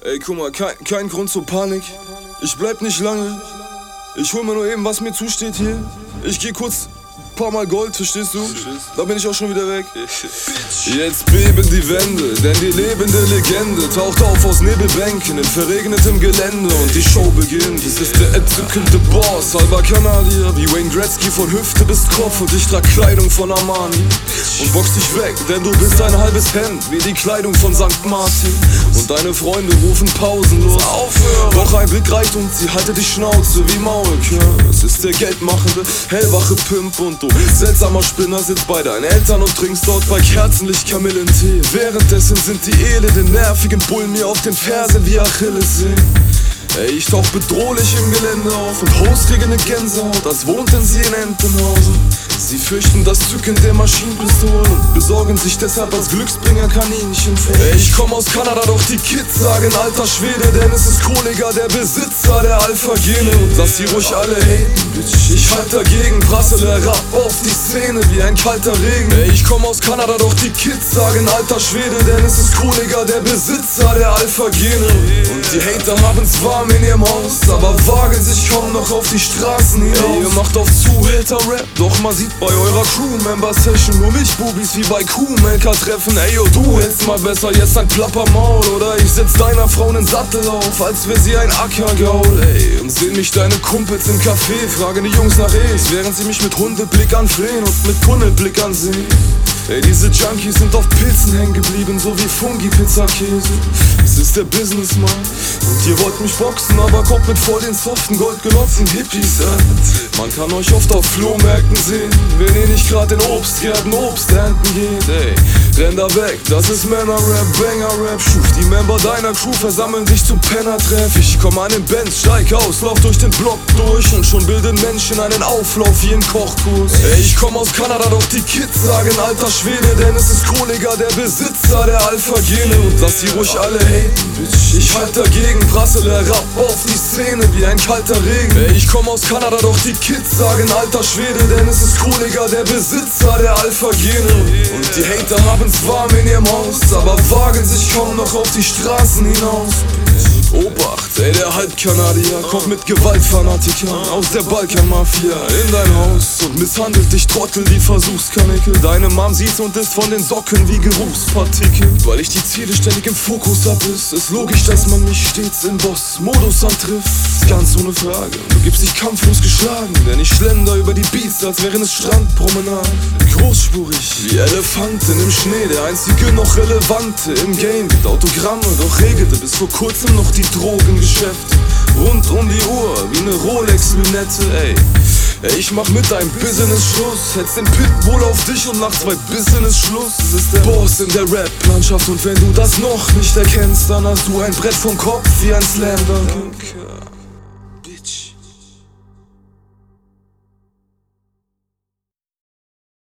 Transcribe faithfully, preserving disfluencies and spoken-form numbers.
Ey, guck mal, kein, kein Grund zur Panik. Ich bleib nicht lange. Ich hol mir nur eben, was mir zusteht hier. Ich geh kurz paar Mal Gold, verstehst du? Da bin ich auch schon wieder weg. Jetzt beben die Wände, denn die lebende Legende taucht auf aus Nebelbänken in verregnetem Gelände und die Show beginnt. Es ist der entzückende Boss, halber Kanadier, wie Wayne Gretzky von Hüfte bis Kopf, und ich trag Kleidung von Armani und box dich weg, denn du bist ein halbes Hemd, wie die Kleidung von Sankt Martin. Und deine Freunde rufen pausenlos aufhören, doch ein Blick reicht und sie halte die Schnauze wie Maulkör. Es ist der geldmachende, hellwache Pimp und du seltsamer Spinner sitzt bei deinen Eltern und trinkst dort bei Kerzenlicht Kamillentee. Währenddessen sind die elenden, nervigen Bullen mir auf den Fersen wie Achillessehnen. Ey, ich tauch bedrohlich im Gelände auf und Host kriege ne Gänsehaut, als wohnten sie in Entenhausen. Sie fürchten das Zücken der Maschinenpistolen und besorgen sich deshalb als Glücksbringer Kaninchen vor. Ey, ich komm aus Kanada, doch die Kids sagen alter Schwede, denn es ist Kollege, der Besitzer der Alpha-Gene. Und lass sie ruhig alle haten, bitch. Ich halt dagegen, prassele herab auf die Szene wie ein kalter Regen. Ey, ich komm aus Kanada, doch die Kids sagen alter Schwede, denn es ist Kollege, der Besitzer der Alpha-Gene. Und die Hater haben's warm in ihrem Haus, aber wagen sich kaum noch auf die Straßen hinaus. Ey, ihr macht auf Zuhälter-Rap, doch man sieht bei eurer Crew-Member-Session nur Milchbubis wie bei Kuhmelker-Treffen. Ey, yo, du hältst mal besser jetzt ein Plappermaul, oder ich setz deiner Frau nen Sattel auf, als wär sie ein Ackergaul. Ey, und sehen mich deine Kumpels im Café, fragen die Jungs nach Es, während sie mich mit Hundeblick anflehen und mit Tunnelblick ansehen. Ey, diese Junkies sind auf Pilzen hängen geblieben, so wie Fungi-Pizza-Käse. Es ist der Businessman und ihr wollt mich boxen, aber kommt mit voll den soften, goldgelotzten Hippies an. Man kann euch oft auf Flohmärkten sehen, wenn ihr nicht grad in Obstgärten Obst ernten geht. Ey, renn da weg, das ist Männer-Rap, Banger-Rap. Schuf, die Member deiner Crew versammeln sich zum Penner-Treff. Ich komm an den Benz, steig aus, lauf durch den Block durch und schon bilden Menschen einen Auflauf wie in Kochkurs. Ey, ich komm aus Kanada, doch die Kids sagen alter Schwede, denn es ist Kollege, der Besitzer der Alpha-Gene. Und lass sie ruhig alle haten, bitch. Ich halt dagegen, prassele herab auf die Szene wie ein kalter Regen. Ey, ich komm aus Kanada, doch die Kids sagen alter Schwede, denn es ist Kollege, der Besitzer der Alpha-Gene. Und die Hater haben's warm in ihrem Haus, aber wagen sich kaum noch auf die Straßen hinaus. Obacht, ey, der Halbkanadier kommt mit Gewaltfanatikern aus der Balkanmafia in dein Haus und misshandelt dich, Trottel, wie Versuchskanickel. Deine Mom sieht's und ist von den Socken wie Geruchspartikel. Weil ich die Ziele ständig im Fokus hab, ist es logisch, dass man mich stets im Boss-Modus antrifft. Ist ganz ohne Frage, du gibst dich kampflos geschlagen, denn ich schlender über die Beats, als wären es Strandpromenaden. Großspurig wie Elefanten im Schnee, der einzige noch Relevante im Game. Gibt Autogramme, doch regelte bis vor kurzem noch die Drogengeschäfte. Rund um die Uhr wie ne Rolex-Lünette, ey. Ey, ich mach mit deinem Business Schluss, hetz den Pitbull auf dich und nach zwei Bissen ist Schluss. Es ist der Boss in der Rap-Landschaft und wenn du das noch nicht erkennst, dann hast du ein Brett vom Kopf wie ein Slam-Dunk. Bitch.